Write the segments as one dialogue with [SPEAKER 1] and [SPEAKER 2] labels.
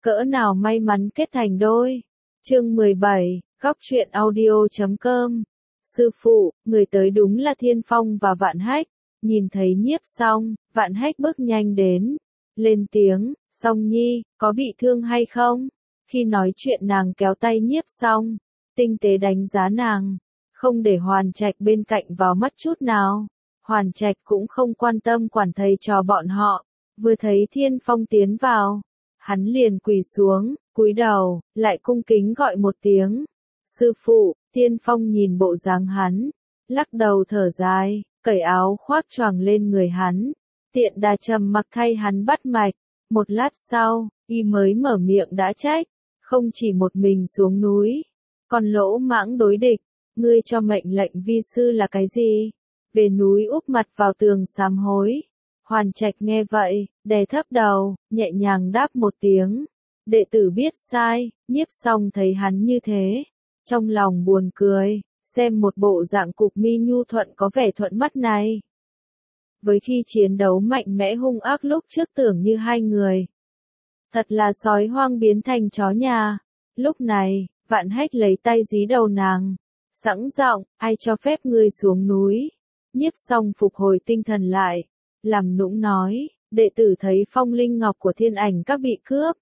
[SPEAKER 1] cỡ nào may mắn kết thành đôi. Chương 17, góc truyện audio.com. Sư phụ, người tới đúng là Thiên Phong và Vạn Hách. Nhìn thấy Nhiếp Song, Vạn Hách bước nhanh đến, lên tiếng, Song Nhi, có bị thương hay không? Khi nói chuyện nàng kéo tay Nhiếp Song, tinh tế đánh giá nàng, không để Hoàn Trạch bên cạnh vào mắt chút nào. Hoàn Trạch cũng không quan tâm quản thầy trò bọn họ, vừa thấy Thiên Phong tiến vào, hắn liền quỳ xuống, cúi đầu, lại cung kính gọi một tiếng. Sư phụ. Thiên Phong nhìn bộ dáng hắn, lắc đầu thở dài, cởi áo khoác choàng lên người hắn, tiện đà trầm mặc thay hắn bắt mạch. Một lát sau, y mới mở miệng đã trách, không chỉ một mình xuống núi, còn lỗ mãng đối địch, ngươi cho mệnh lệnh vi sư là cái gì? Về núi úp mặt vào tường sám hối. Hoàn Trạch nghe vậy, đè thấp đầu, nhẹ nhàng đáp một tiếng. Đệ tử biết sai. Nhiếp Song thấy hắn như thế, trong lòng buồn cười, xem một bộ dạng cục mi nhu thuận có vẻ thuận mắt này. Với khi chiến đấu mạnh mẽ hung ác lúc trước tưởng như hai người. Thật là sói hoang biến thành chó nhà. Lúc này, Vạn Hách lấy tay dí đầu nàng, sẵn giọng, ai cho phép ngươi xuống núi? Nhiếp Song phục hồi tinh thần lại, làm nũng nói, đệ tử thấy phong linh ngọc của Thiên Ảnh Các bị cướp,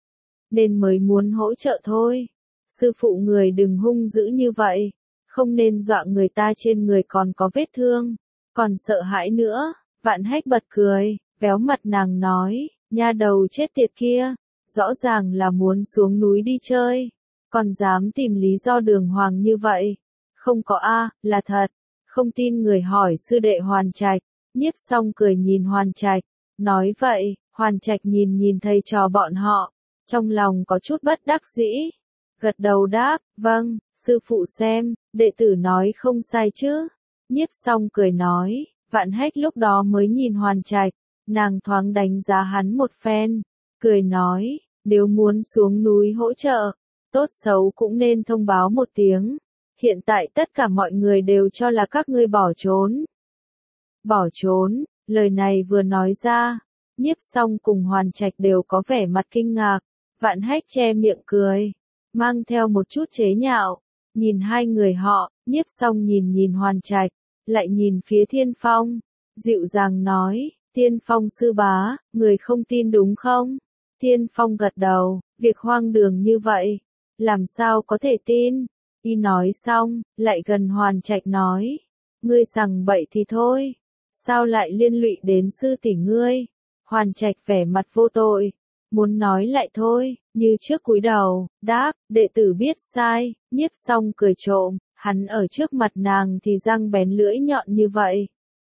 [SPEAKER 1] nên mới muốn hỗ trợ thôi. Sư phụ người đừng hung dữ như vậy, không nên dọa người ta trên người còn có vết thương, còn sợ hãi nữa. Vạn Hách bật cười, véo mặt nàng nói, nha đầu chết tiệt kia, rõ ràng là muốn xuống núi đi chơi, còn dám tìm lý do đường hoàng như vậy. Không có a, là thật. Không tin người hỏi sư đệ Hoàn Trạch. Nhiếp Song cười nhìn Hoàn Trạch, nói vậy. Hoàn Trạch nhìn thầy trò bọn họ, trong lòng có chút bất đắc dĩ, gật đầu đáp, vâng, sư phụ xem, đệ tử nói không sai chứ. Nhiếp Song cười nói. Vạn Hách lúc đó mới nhìn Hoàn Trạch, nàng thoáng đánh giá hắn một phen, cười nói, nếu muốn xuống núi hỗ trợ, tốt xấu cũng nên thông báo một tiếng. Hiện tại tất cả mọi người đều cho là các ngươi bỏ trốn. Bỏ trốn, lời này vừa nói ra, Nhiếp Song cùng Hoàn Trạch đều có vẻ mặt kinh ngạc. Vạn Hách che miệng cười, mang theo một chút chế nhạo, nhìn hai người họ. Nhiếp Song nhìn Hoàn Trạch, lại nhìn phía Thiên Phong, dịu dàng nói, Thiên Phong sư bá, người không tin đúng không? Thiên Phong gật đầu, việc hoang đường như vậy, làm sao có thể tin? Y nói xong, lại gần Hoàn Trạch nói, ngươi sằng bậy thì thôi, sao lại liên lụy đến sư tỷ ngươi? Hoàn Trạch vẻ mặt vô tội, muốn nói lại thôi, như trước cúi đầu, đáp, đệ tử biết sai. Nhiếp Song cười trộm, hắn ở trước mặt nàng thì răng bén lưỡi nhọn như vậy.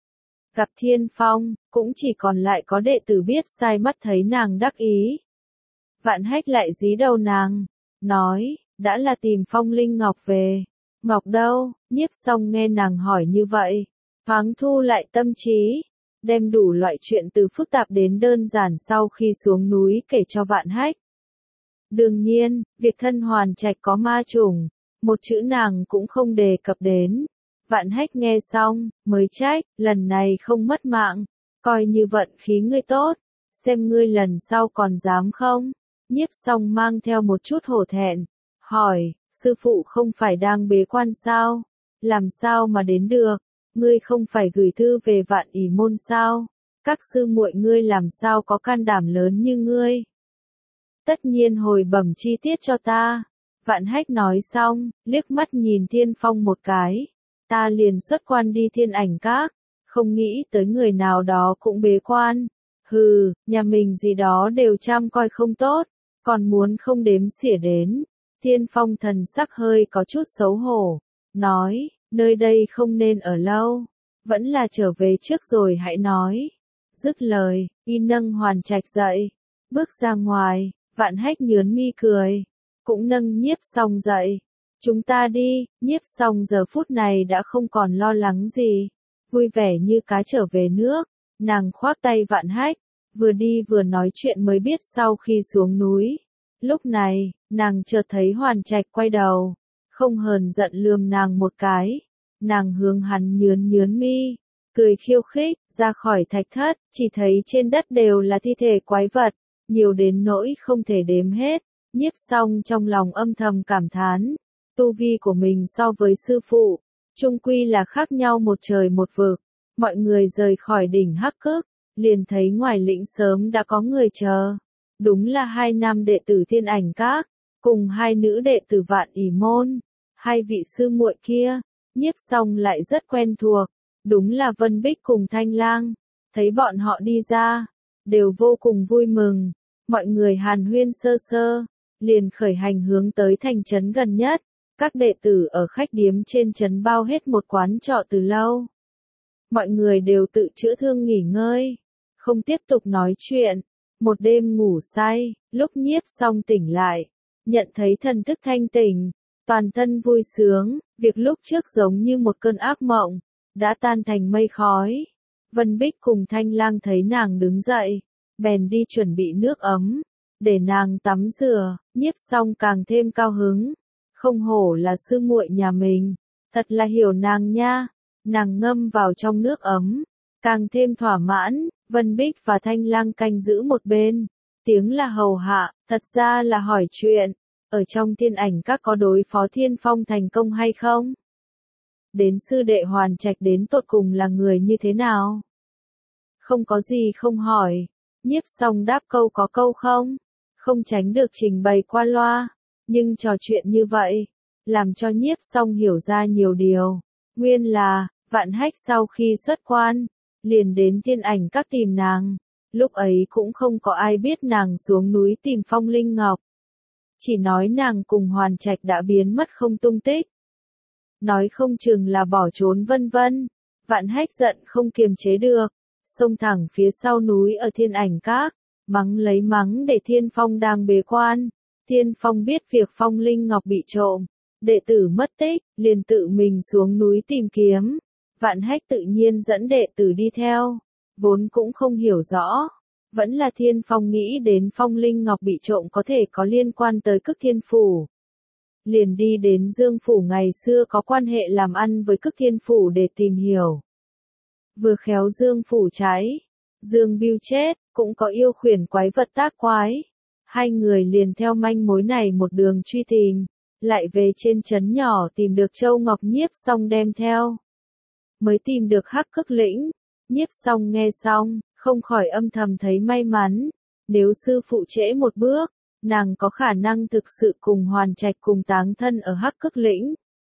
[SPEAKER 1] Gặp Thiên Phong, cũng chỉ còn lại có đệ tử biết sai mắt thấy nàng đắc ý. Vạn Hách lại dí đầu nàng, nói, đã là tìm phong linh ngọc về. Ngọc đâu? Nhiếp Song nghe nàng hỏi như vậy, thoáng thu lại tâm trí, đem đủ loại chuyện từ phức tạp đến đơn giản sau khi xuống núi kể cho Vạn Hách. Đương nhiên, việc thân Hoàn Trạch có ma chủng, một chữ nàng cũng không đề cập đến. Vạn Hách nghe xong, mới trách, lần này không mất mạng, coi như vận khí ngươi tốt, xem ngươi lần sau còn dám không? Nhiếp Song mang theo một chút hổ thẹn, hỏi, sư phụ không phải đang bế quan sao? Làm sao mà đến được? Ngươi không phải gửi thư về Vạn Ỷ môn sao? Các sư muội ngươi làm sao có can đảm lớn như ngươi? Tất nhiên hồi bẩm chi tiết cho ta. Vạn Hách nói xong, liếc mắt nhìn Thiên Phong một cái. Ta liền xuất quan đi Thiên Ảnh Các, không nghĩ tới người nào đó cũng bế quan. Hừ, nhà mình gì đó đều chăm coi không tốt, còn muốn không đếm xỉa đến. Thiên Phong thần sắc hơi có chút xấu hổ, nói, nơi đây không nên ở lâu, vẫn là trở về trước rồi hãy nói. Dứt lời, y nâng Hoàn Trạch dậy, bước ra ngoài. Vạn Hách nhướng mi cười, cũng nâng Nhiếp Song dậy. Chúng ta đi. Nhiếp Song giờ phút này đã không còn lo lắng gì, vui vẻ như cá trở về nước. Nàng khoác tay Vạn Hách, vừa đi vừa nói chuyện mới biết sau khi xuống núi. Lúc này, nàng chợt thấy Hoàn Trạch quay đầu, không hờn giận lườm nàng một cái. Nàng hướng hắn nhướng mi, cười khiêu khích, ra khỏi thạch thất, chỉ thấy trên đất đều là thi thể quái vật. nhiều đến nỗi không thể đếm hết. Nhiếp Song trong lòng âm thầm cảm thán, tu vi của mình so với sư phụ, chung quy là khác nhau một trời một vực. Mọi người rời khỏi đỉnh Hắc Cức, liền thấy ngoài lĩnh sớm đã có người chờ. Đúng là 2 nam đệ tử Thiên Ảnh Các, cùng 2 nữ đệ tử Vạn Ỷ Môn. 2 vị sư muội kia, Nhiếp Song lại rất quen thuộc, đúng là Vân Bích cùng Thanh Lang. Thấy bọn họ đi ra, đều vô cùng vui mừng. Mọi người hàn huyên sơ sơ, liền khởi hành hướng tới thành trấn gần nhất. Các đệ tử ở khách điếm trên trấn bao hết một quán trọ từ lâu. Mọi người đều tự chữa thương nghỉ ngơi, không tiếp tục nói chuyện. Một đêm ngủ say, lúc Nhiếp Song tỉnh lại, nhận thấy thần thức thanh tỉnh, toàn thân vui sướng, việc lúc trước giống như một cơn ác mộng, đã tan thành mây khói. Vân Bích cùng Thanh Lang thấy nàng đứng dậy, bèn đi chuẩn bị nước ấm, để nàng tắm rửa. Nhiếp Song càng thêm cao hứng, không hổ là sư muội nhà mình, thật là hiểu nàng nha. Nàng ngâm vào trong nước ấm, càng thêm thỏa mãn. Vân Bích và Thanh Lang canh giữ một bên, tiếng là hầu hạ, thật ra là hỏi chuyện, ở trong Thiên Ảnh Các có đối phó Thiên Phong thành công hay không? Đến sư đệ Hoàn Trạch đến tột cùng là người như thế nào? Không có gì không hỏi, Nhiếp Song đáp câu có câu không, không tránh được trình bày qua loa, nhưng trò chuyện như vậy, làm cho Nhiếp Song hiểu ra nhiều điều. Nguyên là, Vạn Hách sau khi xuất quan, liền đến Thiên Ảnh Các tìm nàng, lúc ấy cũng không có ai biết nàng xuống núi tìm Phong Linh Ngọc. Chỉ nói nàng cùng Hoàn Trạch đã biến mất không tung tích. Nói không chừng là bỏ trốn vân vân. Vạn Hách giận không kiềm chế được, xông thẳng phía sau núi ở Thiên Ảnh Các, mắng lấy mắng để Thiên Phong đang bế quan. Thiên Phong biết việc Phong Linh Ngọc bị trộm, đệ tử mất tích, liền tự mình xuống núi tìm kiếm. Vạn Hách tự nhiên dẫn đệ tử đi theo, vốn cũng không hiểu rõ. Vẫn là Thiên Phong nghĩ đến Phong Linh Ngọc bị trộm có thể có liên quan tới Cức Thiên Phủ. Liền đi đến Dương Phủ ngày xưa có quan hệ làm ăn với Cức Thiên Phủ để tìm hiểu. Vừa khéo Dương Phủ cháy, Dương Bưu chết, cũng có yêu khuyển quái vật tác quái. 2 người liền theo manh mối này một đường truy tìm, lại về trên trấn nhỏ tìm được Châu Ngọc. Nhiếp Song đem theo, mới tìm được Hắc Cức lĩnh. Nhiếp Song nghe xong, không khỏi âm thầm thấy may mắn. Nếu sư phụ trễ một bước, nàng có khả năng thực sự cùng Hoàn Trạch cùng táng thân ở Hắc Cức lĩnh.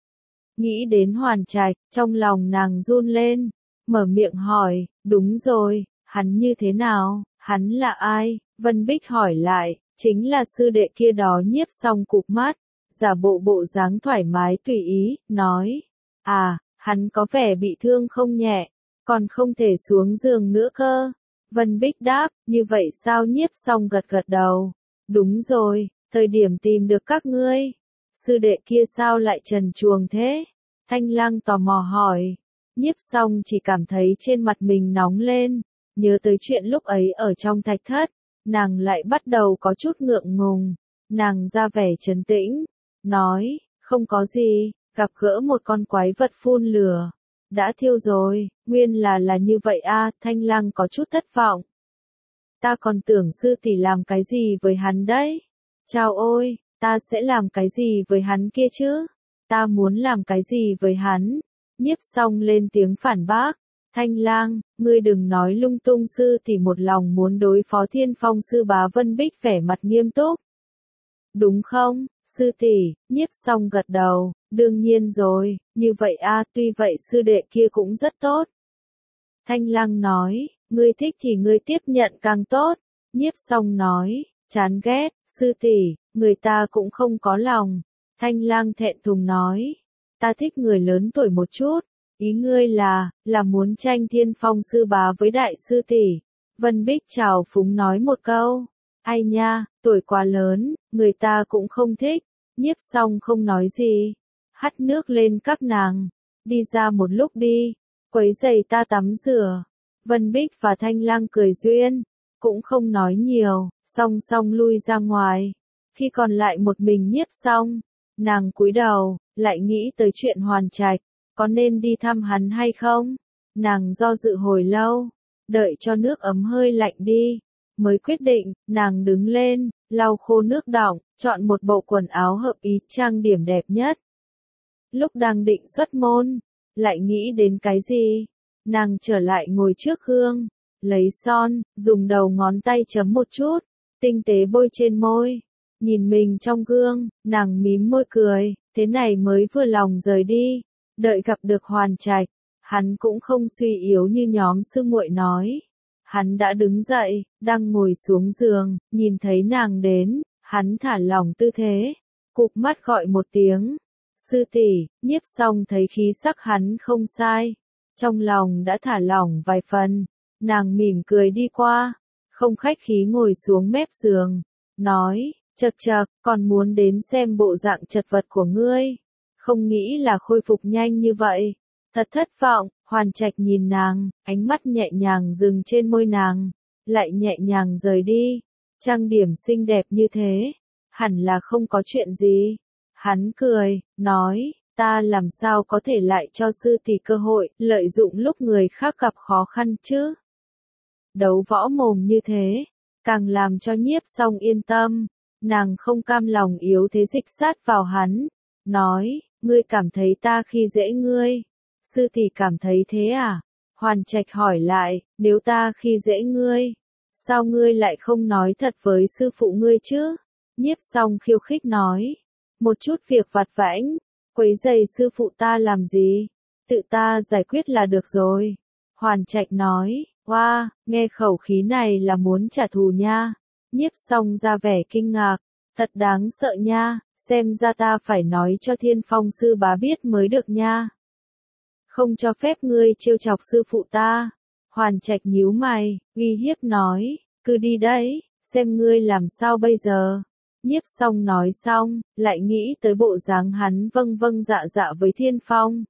[SPEAKER 1] Nghĩ đến Hoàn Trạch, trong lòng nàng run lên, mở miệng hỏi, đúng rồi, hắn như thế nào, hắn là ai? Vân Bích hỏi lại, chính là sư đệ kia đó. Nhiếp Song cụp mắt, giả bộ bộ dáng thoải mái tùy ý, nói, à, hắn có vẻ bị thương không nhẹ, còn không thể xuống giường nữa cơ. Vân Bích đáp, như vậy sao? Nhiếp Song gật gật đầu, đúng rồi, thời điểm tìm được các ngươi, sư đệ kia sao lại trần truồng thế? Thanh Lang tò mò hỏi. Nhiếp Song chỉ cảm thấy trên mặt mình nóng lên, nhớ tới chuyện lúc ấy ở trong thạch thất, nàng lại bắt đầu có chút ngượng ngùng. Nàng ra vẻ trấn tĩnh, nói, không có gì, gặp gỡ một con quái vật phun lửa, đã thiêu rồi. Nguyên là như vậy a. Thanh Lang có chút thất vọng. Ta còn tưởng sư tỷ làm cái gì với hắn đấy. Chao ôi, ta sẽ làm cái gì với hắn kia chứ? Ta muốn làm cái gì với hắn? Nhiếp Song lên tiếng phản bác. Thanh Lang, ngươi đừng nói lung tung, sư tỷ một lòng muốn đối phó Thiên Phong sư bá. Vân Bích vẻ mặt nghiêm túc. Đúng không, sư tỷ? Nhiếp Song gật đầu, đương nhiên rồi, như vậy a. Tuy vậy sư đệ kia cũng rất tốt. Thanh Lang nói, ngươi thích thì ngươi tiếp nhận càng tốt. Nhiếp Song nói, chán ghét, sư tỷ, người ta cũng không có lòng. Thanh Lang thẹn thùng nói, ta thích người lớn tuổi một chút. Ý ngươi là muốn tranh Thiên Phong sư bá với đại sư tỷ. Vân Bích trào phúng nói một câu. Ai nha, tuổi quá lớn, người ta cũng không thích. Nhiếp Song không nói gì, hắt nước lên các nàng. Đi ra một lúc đi, quấy giày ta tắm rửa. Vân Bích và Thanh Lang cười duyên, cũng không nói nhiều, song song lui ra ngoài. Khi còn lại một mình Nhiếp Song, nàng cúi đầu, lại nghĩ tới chuyện Hoàn Trạch, có nên đi thăm hắn hay không? Nàng do dự hồi lâu, đợi cho nước ấm hơi lạnh đi, mới quyết định, nàng đứng lên, lau khô nước đọng, chọn một bộ quần áo hợp ý trang điểm đẹp nhất. Lúc đang định xuất môn, lại nghĩ đến cái gì? Nàng trở lại ngồi trước gương, lấy son, dùng đầu ngón tay chấm một chút, tinh tế bôi trên môi. Nhìn mình trong gương, nàng mím môi cười, thế này mới vừa lòng rời đi. Đợi gặp được Hoàn Trạch, hắn cũng không suy yếu như nhóm sư muội nói. Hắn đã đứng dậy, đang ngồi xuống giường, nhìn thấy nàng đến, hắn thả lỏng tư thế, cụp mắt gọi một tiếng. Sư tỷ. Nhiếp Song thấy khí sắc hắn không sai, trong lòng đã thả lỏng vài phần, nàng mỉm cười đi qua, không khách khí ngồi xuống mép giường, nói, chậc chậc, còn muốn đến xem bộ dạng chật vật của ngươi, không nghĩ là khôi phục nhanh như vậy, thật thất vọng. Hoàn Trạch nhìn nàng, ánh mắt nhẹ nhàng dừng trên môi nàng, lại nhẹ nhàng rời đi, trang điểm xinh đẹp như thế, hẳn là không có chuyện gì. Hắn cười, nói, ta làm sao có thể lại cho sư tỷ cơ hội, lợi dụng lúc người khác gặp khó khăn chứ. Đấu võ mồm như thế, càng làm cho Nhiếp Song yên tâm, nàng không cam lòng yếu thế dịch sát vào hắn, nói, ngươi cảm thấy ta khi dễ ngươi. Sư tỷ cảm thấy thế à? Hoàn Trạch hỏi lại, nếu ta khi dễ ngươi, sao ngươi lại không nói thật với sư phụ ngươi chứ? Nhiếp Song khiêu khích nói, một chút việc vặt vãnh, quấy rầy sư phụ ta làm gì? Tự ta giải quyết là được rồi. Hoàn Trạch nói, wow, nghe khẩu khí này là muốn trả thù nha. Nhiếp Song ra vẻ kinh ngạc, thật đáng sợ nha, xem ra ta phải nói cho Thiên Phong sư bá biết mới được nha. Không cho phép ngươi trêu chọc sư phụ ta. Hoàn Trạch nhíu mày, uy hiếp nói, cứ đi đấy, xem ngươi làm sao bây giờ. Nhiếp Song nói xong, lại nghĩ tới bộ dáng hắn vâng vâng dạ dạ với Thiên Phong.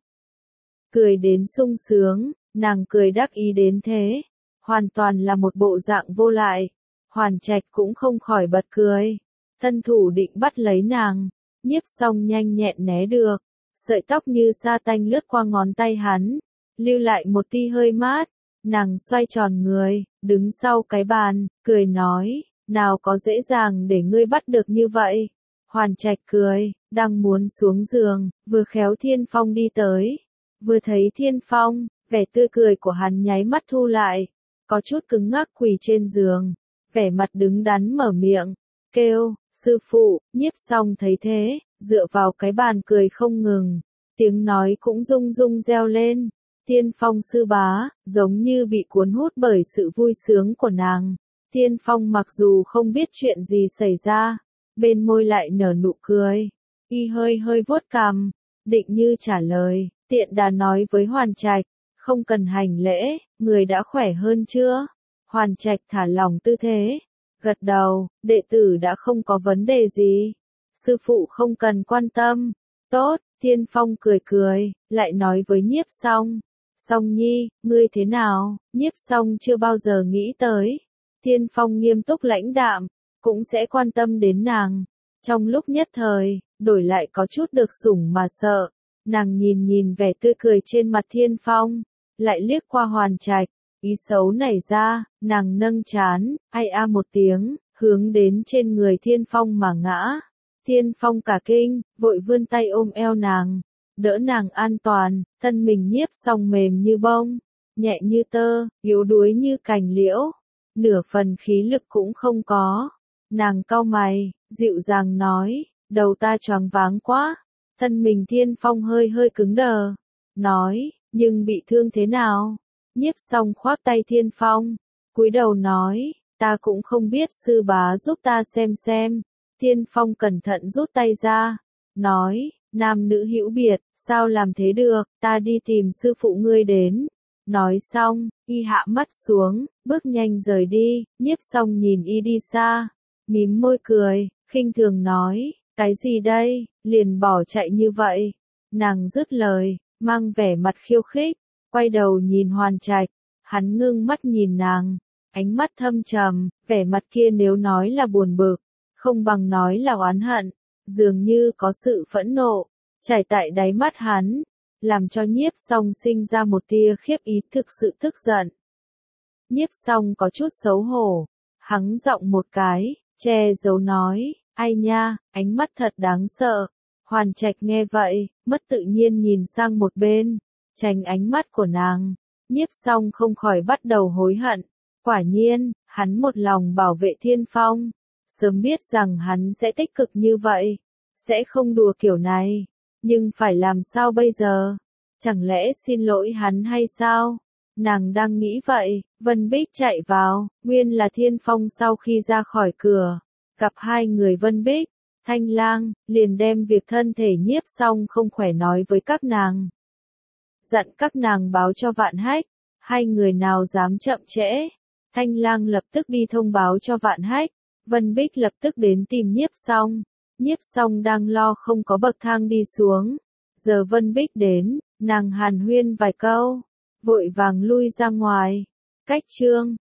[SPEAKER 1] Cười đến sung sướng, nàng cười đắc ý đến thế, hoàn toàn là một bộ dạng vô lại. Hoàn Trạch cũng không khỏi bật cười, thân thủ định bắt lấy nàng, Nhiếp Song nhanh nhẹn né được. Sợi tóc như sa tanh lướt qua ngón tay hắn, lưu lại một tia hơi mát, nàng xoay tròn người, đứng sau cái bàn, cười nói, nào có dễ dàng để ngươi bắt được như vậy. Hoàn Trạch cười, đang muốn xuống giường, vừa khéo Thiên Phong đi tới, vừa thấy Thiên Phong, vẻ tươi cười của hắn nháy mắt thu lại, có chút cứng ngắc quỳ trên giường, vẻ mặt đứng đắn mở miệng, kêu, sư phụ. Nhiếp Song thấy thế, dựa vào cái bàn cười không ngừng, tiếng nói cũng rung rung reo lên. Thiên Phong sư bá, giống như bị cuốn hút bởi sự vui sướng của nàng. Thiên Phong mặc dù không biết chuyện gì xảy ra, bên môi lại nở nụ cười, y hơi hơi vuốt cằm, định như trả lời, tiện đà nói với Hoàn Trạch, không cần hành lễ, người đã khỏe hơn chưa? Hoàn Trạch thả lỏng tư thế, gật đầu, đệ tử đã không có vấn đề gì. Sư phụ không cần quan tâm. Tốt, Thiên Phong cười cười, lại nói với Nhiếp Song. Song nhi, ngươi thế nào? Nhiếp Song chưa bao giờ nghĩ tới. Thiên Phong nghiêm túc lãnh đạm, cũng sẽ quan tâm đến nàng. Trong lúc nhất thời, đổi lại có chút được sủng mà sợ. Nàng nhìn nhìn vẻ tươi cười trên mặt Thiên Phong, lại liếc qua Hoàn Trạch. Ý xấu nảy ra, nàng nâng trán, ai a một tiếng, hướng đến trên người Thiên Phong mà ngã. Thiên Phong cả kinh, vội vươn tay ôm eo nàng, đỡ nàng an toàn, thân mình Nhiếp Song mềm như bông, nhẹ như tơ, yếu đuối như cành liễu, nửa phần khí lực cũng không có. Nàng cau mày, dịu dàng nói, đầu ta choáng váng quá. Thân mình Thiên Phong hơi hơi cứng đờ, nói, nhưng bị thương thế nào? Nhiếp Song khoác tay Thiên Phong, cúi đầu nói, ta cũng không biết, sư bá giúp ta xem. Thiên Phong cẩn thận rút tay ra, nói, nam nữ hữu biệt, sao làm thế được, ta đi tìm sư phụ ngươi đến. Nói xong, y hạ mắt xuống, bước nhanh rời đi. Nhiếp Song nhìn y đi xa, mím môi cười, khinh thường nói, cái gì đây, liền bỏ chạy như vậy. Nàng dứt lời, mang vẻ mặt khiêu khích, quay đầu nhìn Hoàn Trạch, hắn ngưng mắt nhìn nàng, ánh mắt thâm trầm, vẻ mặt kia nếu nói là buồn bực, không bằng nói là oán hận, dường như có sự phẫn nộ, chảy tại đáy mắt hắn, làm cho Nhiếp Song sinh ra một tia khiếp ý, thực sự tức giận. Nhiếp Song có chút xấu hổ, hắng giọng một cái, che giấu nói, ai nha, ánh mắt thật đáng sợ. Hoàn Trạch nghe vậy, mất tự nhiên nhìn sang một bên, tránh ánh mắt của nàng. Nhiếp Song không khỏi bắt đầu hối hận. Quả nhiên, hắn một lòng bảo vệ Thiên Phong. Sớm biết rằng hắn sẽ tích cực như vậy. Sẽ không đùa kiểu này. Nhưng phải làm sao bây giờ? Chẳng lẽ xin lỗi hắn hay sao? Nàng đang nghĩ vậy, Vân Bích chạy vào, nguyên là Thiên Phong sau khi ra khỏi cửa. Gặp hai người Vân Bích, Thanh Lang, liền đem việc thân thể Nhiếp Song không khỏe nói với các nàng. Dặn các nàng báo cho Vạn Hách, hai người nào dám chậm trễ. Thanh Lang lập tức đi thông báo cho Vạn Hách, Vân Bích lập tức đến tìm Nhiếp Song. Nhiếp Song đang lo không có bậc thang đi xuống. Giờ Vân Bích đến, nàng hàn huyên vài câu, vội vàng lui ra ngoài. Cách chương